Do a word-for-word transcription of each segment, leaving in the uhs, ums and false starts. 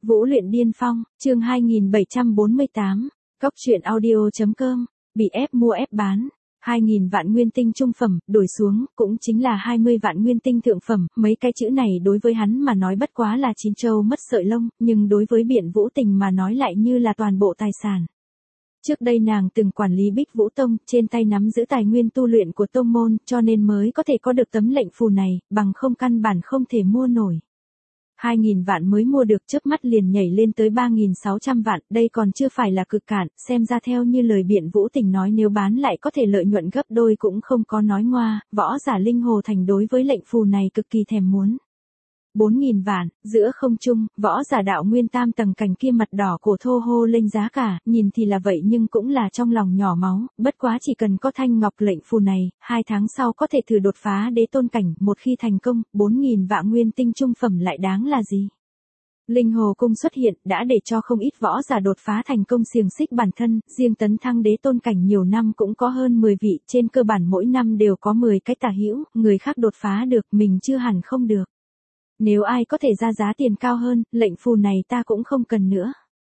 Vũ luyện điên phong, chương hai nghìn bảy trăm bốn mươi tám, Cóc truyện audio chấm com, bị ép mua ép bán. hai nghìn vạn nguyên tinh trung phẩm, đổi xuống, cũng chính là hai mươi vạn nguyên tinh thượng phẩm, mấy cái chữ này đối với hắn mà nói bất quá là chín trâu mất sợi lông, nhưng đối với Biện Vũ Tình mà nói lại như là toàn bộ tài sản. Trước đây nàng từng quản lý Bích Vũ Tông, trên tay nắm giữ tài nguyên tu luyện của tông môn, cho nên mới có thể có được tấm lệnh phù này, bằng không căn bản không thể mua nổi. hai nghìn vạn mới mua được, chớp mắt liền nhảy lên tới ba nghìn sáu trăm vạn, đây còn chưa phải là cực cạn, xem ra theo như lời Biện Vũ Tình nói nếu bán lại có thể lợi nhuận gấp đôi cũng không có nói ngoa, võ giả Linh Hồ Thành đối với lệnh phù này cực kỳ thèm muốn. bốn nghìn vạn, giữa không trung, võ giả đạo nguyên tam tầng cảnh kia mặt đỏ cổ thô hô lên giá cả, nhìn thì là vậy nhưng cũng là trong lòng nhỏ máu, bất quá chỉ cần có thanh ngọc lệnh phù này, hai tháng sau có thể thử đột phá đế tôn cảnh, một khi thành công, bốn nghìn vạn nguyên tinh trung phẩm lại đáng là gì. Linh Hồ Cung xuất hiện, đã để cho không ít võ giả đột phá thành công xiềng xích bản thân, riêng tấn thăng đế tôn cảnh nhiều năm cũng có hơn mười vị, trên cơ bản mỗi năm đều có mười cái tả hữu, người khác đột phá được, mình chưa hẳn không được. Nếu ai có thể ra giá tiền cao hơn, lệnh phù này ta cũng không cần nữa.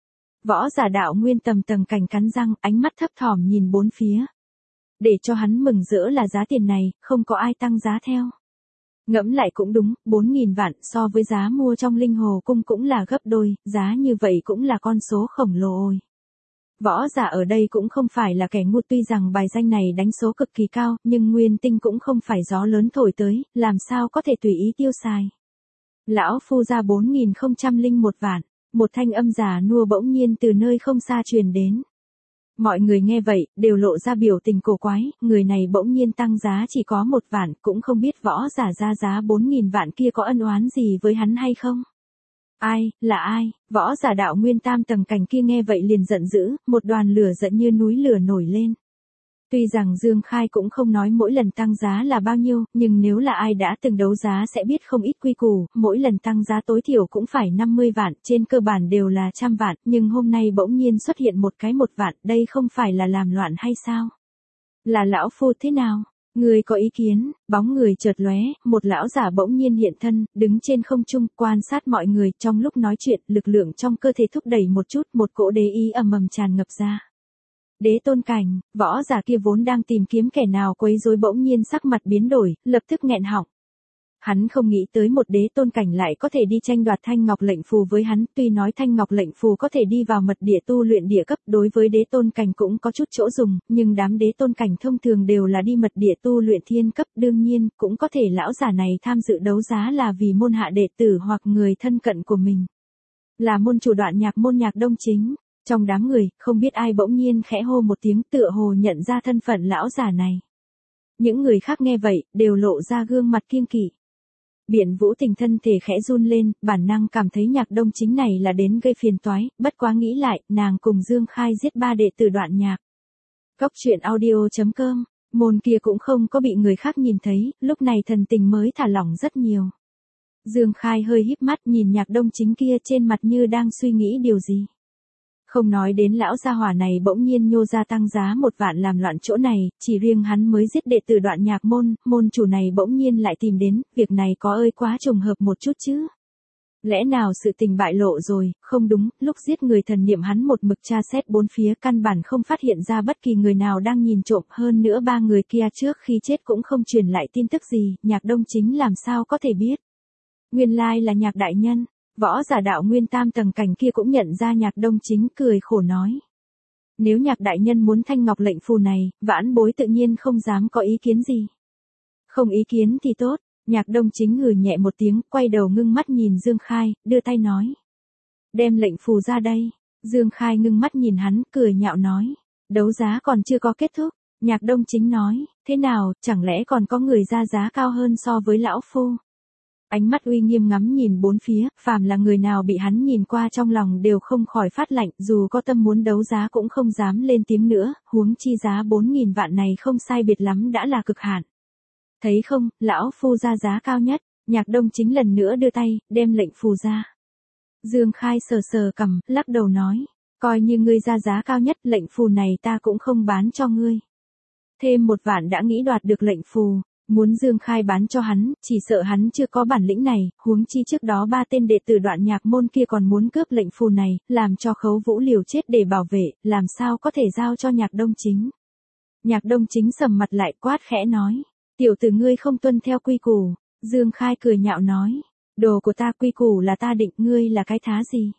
Võ giả đạo nguyên tầm tầng cảnh cắn răng, ánh mắt thấp thỏm nhìn bốn phía. Để cho hắn mừng rỡ là giá tiền này, không có ai tăng giá theo. Ngẫm lại cũng đúng, bốn nghìn vạn so với giá mua trong Linh Hồ Cung cũng là gấp đôi, giá như vậy cũng là con số khổng lồ ôi. Võ giả ở đây cũng không phải là kẻ ngu, tuy rằng bài danh này đánh số cực kỳ cao, nhưng nguyên tinh cũng không phải gió lớn thổi tới, làm sao có thể tùy ý tiêu xài. Lão phu ra bốn nghìn không trăm lẻ một vạn, một thanh âm già nua bỗng nhiên từ nơi không xa truyền đến. Mọi người nghe vậy, đều lộ ra biểu tình cổ quái, người này bỗng nhiên tăng giá chỉ có một vạn, cũng không biết võ giả ra giá bốn nghìn vạn kia có ân oán gì với hắn hay không. Ai, là ai, võ giả đạo nguyên tam tầng cảnh kia nghe vậy liền giận dữ, một đoàn lửa giận như núi lửa nổi lên. Tuy rằng Dương Khai cũng không nói mỗi lần tăng giá là bao nhiêu, nhưng nếu là ai đã từng đấu giá sẽ biết không ít quy củ, mỗi lần tăng giá tối thiểu cũng phải năm mươi vạn, trên cơ bản đều là trăm vạn, nhưng hôm nay bỗng nhiên xuất hiện một cái một vạn, đây không phải là làm loạn hay sao? Là lão phu thế nào? Người có ý kiến, bóng người chợt lóe, một lão giả bỗng nhiên hiện thân, đứng trên không trung, quan sát mọi người, trong lúc nói chuyện, lực lượng trong cơ thể thúc đẩy một chút, một cỗ đế ý ầm ầm tràn ngập ra. Đế tôn cảnh, võ giả kia vốn đang tìm kiếm kẻ nào quấy rối bỗng nhiên sắc mặt biến đổi, lập tức nghẹn họng. Hắn không nghĩ tới một đế tôn cảnh lại có thể đi tranh đoạt thanh ngọc lệnh phù với hắn, tuy nói thanh ngọc lệnh phù có thể đi vào mật địa tu luyện địa cấp, đối với đế tôn cảnh cũng có chút chỗ dùng, nhưng đám đế tôn cảnh thông thường đều là đi mật địa tu luyện thiên cấp, đương nhiên, cũng có thể lão giả này tham dự đấu giá là vì môn hạ đệ tử hoặc người thân cận của mình. Là môn chủ Đoạn Nhạc môn Nhạc Đông Chính. Trong đám người, không biết ai bỗng nhiên khẽ hô một tiếng, tựa hồ nhận ra thân phận lão giả này. Những người khác nghe vậy, đều lộ ra gương mặt kiêng kỵ. Biện Vũ Tình thân thể khẽ run lên, bản năng cảm thấy Nhạc Đông Chính này là đến gây phiền toái, bất quá nghĩ lại, nàng cùng Dương Khai giết ba đệ tử Đoạn Nhạc. Cóc truyện audio chấm com, môn kia cũng không có bị người khác nhìn thấy, lúc này thần tình mới thả lỏng rất nhiều. Dương Khai hơi híp mắt nhìn Nhạc Đông Chính kia trên mặt như đang suy nghĩ điều gì. Không nói đến lão gia hỏa này bỗng nhiên nhô ra tăng giá một vạn làm loạn chỗ này, chỉ riêng hắn mới giết đệ tử Đoạn Nhạc môn, môn chủ này bỗng nhiên lại tìm đến, việc này có ơi quá trùng hợp một chút chứ. Lẽ nào sự tình bại lộ rồi, không đúng, lúc giết người thần niệm hắn một mực tra xét bốn phía căn bản không phát hiện ra bất kỳ người nào đang nhìn trộm, hơn nữa ba người kia trước khi chết cũng không truyền lại tin tức gì, Nhạc Đông Chính làm sao có thể biết. Nguyên lai là Nhạc đại nhân. Võ giả đạo nguyên tam tầng cảnh kia cũng nhận ra Nhạc Đông Chính, cười khổ nói. Nếu Nhạc đại nhân muốn thanh ngọc lệnh phù này, vãn bối tự nhiên không dám có ý kiến gì. Không ý kiến thì tốt, Nhạc Đông Chính hừ nhẹ một tiếng, quay đầu ngưng mắt nhìn Dương Khai, đưa tay nói. Đem lệnh phù ra đây. Dương Khai ngưng mắt nhìn hắn, cười nhạo nói. Đấu giá còn chưa có kết thúc. Nhạc Đông Chính nói, thế nào, chẳng lẽ còn có người ra giá cao hơn so với lão phu. Ánh mắt uy nghiêm ngắm nhìn bốn phía, phàm là người nào bị hắn nhìn qua trong lòng đều không khỏi phát lạnh, dù có tâm muốn đấu giá cũng không dám lên tiếng nữa, huống chi giá bốn nghìn vạn này không sai biệt lắm đã là cực hạn. Thấy không, lão phu ra giá cao nhất, Nhạc Đông Chính lần nữa đưa tay, đem lệnh phù ra. Dương Khai sờ sờ cằm, lắc đầu nói, coi như ngươi ra giá cao nhất, lệnh phù này ta cũng không bán cho ngươi. Thêm một vạn đã nghĩ đoạt được lệnh phù. Muốn Dương Khai bán cho hắn, chỉ sợ hắn chưa có bản lĩnh này, huống chi trước đó ba tên đệ tử Đoạn Nhạc môn kia còn muốn cướp lệnh phù này, làm cho Khấu Vũ liều chết để bảo vệ, làm sao có thể giao cho Nhạc Đông Chính. Nhạc Đông Chính sầm mặt lại quát khẽ nói, tiểu tử ngươi không tuân theo quy củ. Dương Khai cười nhạo nói, đồ của ta quy củ là ta định, ngươi là cái thá gì.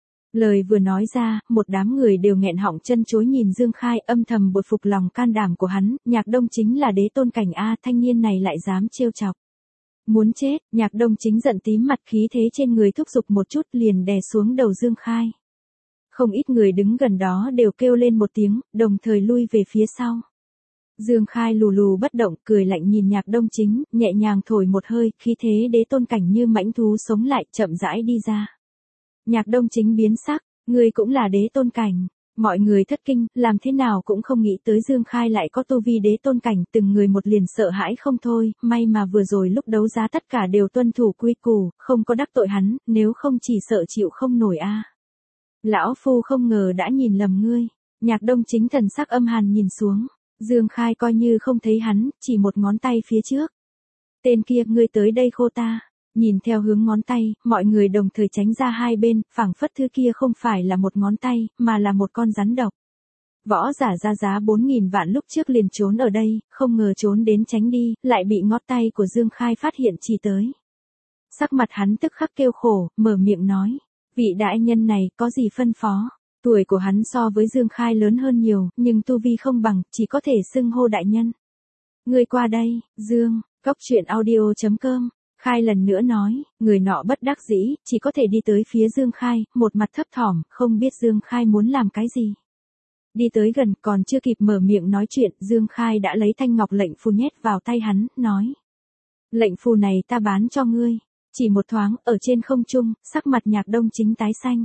Lời vừa nói ra, một đám người đều nghẹn họng chân chối nhìn Dương Khai, âm thầm bội phục lòng can đảm của hắn. Nhạc Đông Chính là đế tôn cảnh a, thanh niên này lại dám trêu chọc. Muốn chết, Nhạc Đông Chính giận tím mặt, khí thế trên người thúc giục một chút liền đè xuống đầu Dương Khai. Không ít người đứng gần đó đều kêu lên một tiếng, đồng thời lui về phía sau. Dương Khai lù lù bất động, cười lạnh nhìn Nhạc Đông Chính, nhẹ nhàng thổi một hơi, khí thế đế tôn cảnh như mãnh thú sống lại, chậm rãi đi ra. Nhạc Đông Chính biến sắc, ngươi cũng là đế tôn cảnh. Mọi người thất kinh, làm thế nào cũng không nghĩ tới Dương Khai lại có tu vi đế tôn cảnh, từng người một liền sợ hãi không thôi, may mà vừa rồi lúc đấu giá tất cả đều tuân thủ quy củ, không có đắc tội hắn, nếu không chỉ sợ chịu không nổi a. Lão phu không ngờ đã nhìn lầm ngươi. Nhạc Đông Chính thần sắc âm hàn nhìn xuống, Dương Khai coi như không thấy hắn, chỉ một ngón tay phía trước. Tên kia, ngươi tới đây khô ta. Nhìn theo hướng ngón tay, mọi người đồng thời tránh ra hai bên, phảng phất thứ kia không phải là một ngón tay, mà là một con rắn độc. Võ giả ra giá bốn nghìn vạn lúc trước liền trốn ở đây, không ngờ trốn đến tránh đi, lại bị ngón tay của Dương Khai phát hiện chỉ tới. Sắc mặt hắn tức khắc kêu khổ, mở miệng nói, vị đại nhân này có gì phân phó. Tuổi của hắn so với Dương Khai lớn hơn nhiều, nhưng tu vi không bằng, chỉ có thể xưng hô đại nhân. Người qua đây, Dương, cốc truyện audio chấm com. Khai lần nữa nói, người nọ bất đắc dĩ, chỉ có thể đi tới phía Dương Khai, một mặt thấp thỏm, không biết Dương Khai muốn làm cái gì. Đi tới gần, còn chưa kịp mở miệng nói chuyện, Dương Khai đã lấy thanh ngọc lệnh phù nhét vào tay hắn, nói. Lệnh phù này ta bán cho ngươi. Chỉ một thoáng, ở trên không trung, sắc mặt Nhạc Đông Chính tái xanh.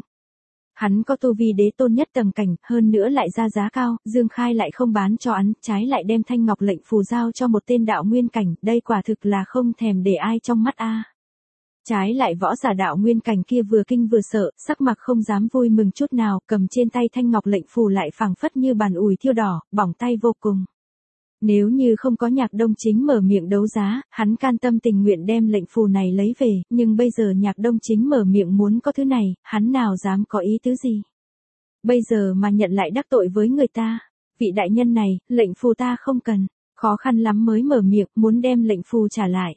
Hắn có tu vi đế tôn nhất tầng cảnh, hơn nữa lại ra giá cao, Dương Khai lại không bán cho hắn, trái lại đem thanh ngọc lệnh phù giao cho một tên đạo nguyên cảnh, đây quả thực là không thèm để ai trong mắt a. Trái lại võ giả đạo nguyên cảnh kia vừa kinh vừa sợ, sắc mặt không dám vui mừng chút nào, cầm trên tay thanh ngọc lệnh phù lại phảng phất như bàn ủi thiêu đỏ, bỏng tay vô cùng. Nếu như không có Nhạc Đông Chính mở miệng đấu giá, hắn can tâm tình nguyện đem lệnh phù này lấy về, nhưng bây giờ Nhạc Đông Chính mở miệng muốn có thứ này, hắn nào dám có ý tứ gì. Bây giờ mà nhận lại đắc tội với người ta. Vị đại nhân này, lệnh phù ta không cần, khó khăn lắm mới mở miệng, muốn đem lệnh phù trả lại.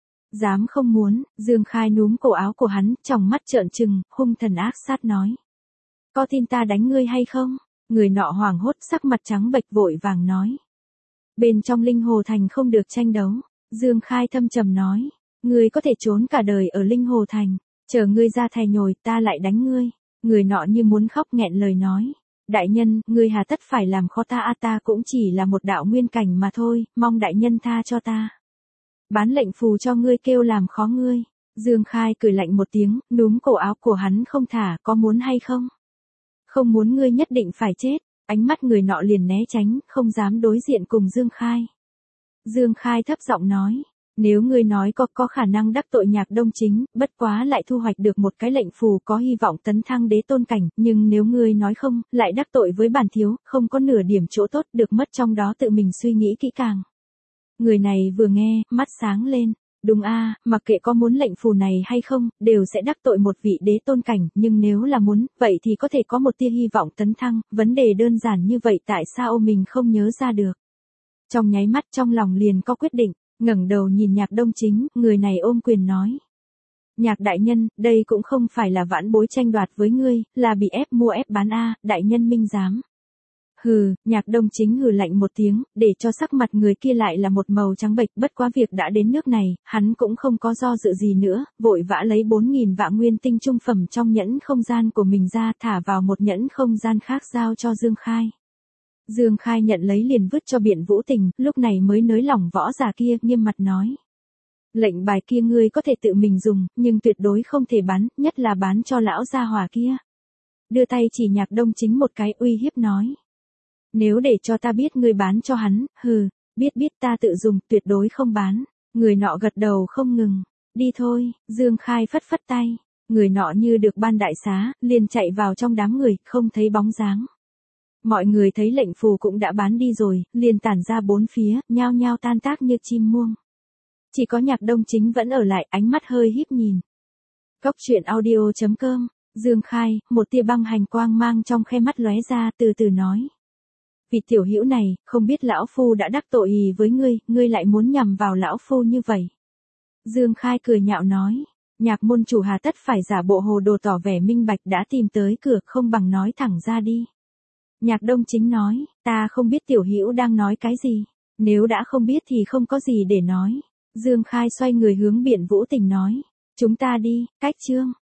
Dám không muốn, Dương Khai núm cổ áo của hắn, tròng mắt trợn trừng, hung thần ác sát nói. Có tin ta đánh ngươi hay không? Người nọ hoảng hốt, sắc mặt trắng bệch vội vàng nói. Bên trong Linh Hồ Thành không được tranh đấu. Dương Khai thâm trầm nói, ngươi có thể trốn cả đời ở Linh Hồ Thành, chờ ngươi ra thè nhồi ta lại đánh ngươi. Người nọ như muốn khóc nghẹn lời nói, đại nhân, ngươi hà tất phải làm khó ta a, ta cũng chỉ là một đạo nguyên cảnh mà thôi, mong đại nhân tha cho ta. Bán lệnh phù cho ngươi kêu làm khó ngươi. Dương Khai cười lạnh một tiếng, núm cổ áo của hắn không thả, có muốn hay không? Không muốn ngươi nhất định phải chết. Ánh mắt người nọ liền né tránh, không dám đối diện cùng Dương Khai. Dương Khai thấp giọng nói, nếu ngươi nói có có khả năng đắc tội Nhạc Đông Chính, bất quá lại thu hoạch được một cái lệnh phù có hy vọng tấn thăng đế tôn cảnh, nhưng nếu ngươi nói không, lại đắc tội với bản thiếu, không có nửa điểm chỗ tốt được mất trong đó tự mình suy nghĩ kỹ càng. Người này vừa nghe, mắt sáng lên. Đúng a, mặc kệ có muốn lệnh phù này hay không, đều sẽ đắc tội một vị đế tôn cảnh, nhưng nếu là muốn, vậy thì có thể có một tia hy vọng tấn thăng, vấn đề đơn giản như vậy tại sao mình không nhớ ra được. Trong nháy mắt trong lòng liền có quyết định, ngẩng đầu nhìn Nhạc Đông Chính, người này ôm quyền nói. Nhạc đại nhân, đây cũng không phải là vãn bối tranh đoạt với ngươi, là bị ép mua ép bán a, đại nhân minh giám. Hừ, Nhạc Đông Chính hừ lạnh một tiếng, để cho sắc mặt người kia lại là một màu trắng bệch, bất quá việc đã đến nước này, hắn cũng không có do dự gì nữa, vội vã lấy bốn nghìn vạn nguyên tinh trung phẩm trong nhẫn không gian của mình ra, thả vào một nhẫn không gian khác giao cho Dương Khai. Dương Khai nhận lấy liền vứt cho Biện Vũ Tình, lúc này mới nới lỏng võ giả kia, nghiêm mặt nói. Lệnh bài kia ngươi có thể tự mình dùng, nhưng tuyệt đối không thể bán, nhất là bán cho lão gia hỏa kia. Đưa tay chỉ Nhạc Đông Chính một cái, uy hiếp nói. Nếu để cho ta biết ngươi bán cho hắn, hừ, biết biết ta tự dùng, tuyệt đối không bán. Người nọ gật đầu không ngừng. Đi thôi, Dương Khai phất phất tay. Người nọ như được ban đại xá, liền chạy vào trong đám người, không thấy bóng dáng. Mọi người thấy lệnh phù cũng đã bán đi rồi, liền tản ra bốn phía, nhao nhao tan tác như chim muông. Chỉ có Nhạc Đông Chính vẫn ở lại, ánh mắt hơi híp nhìn. Cốc truyện audio chấm com, Dương Khai, một tia băng hành quang mang trong khe mắt lóe ra, từ từ nói. Vị tiểu hữu này, không biết lão phu đã đắc tội gì với ngươi, ngươi lại muốn nhằm vào lão phu như vậy. Dương Khai cười nhạo nói, Nhạc môn chủ hà tất phải giả bộ hồ đồ tỏ vẻ minh bạch, đã tìm tới cửa, không bằng nói thẳng ra đi. Nhạc Đông Chính nói, ta không biết tiểu hữu đang nói cái gì, nếu đã không biết thì không có gì để nói. Dương Khai xoay người hướng Biện Vũ Tình nói, chúng ta đi, cách chương.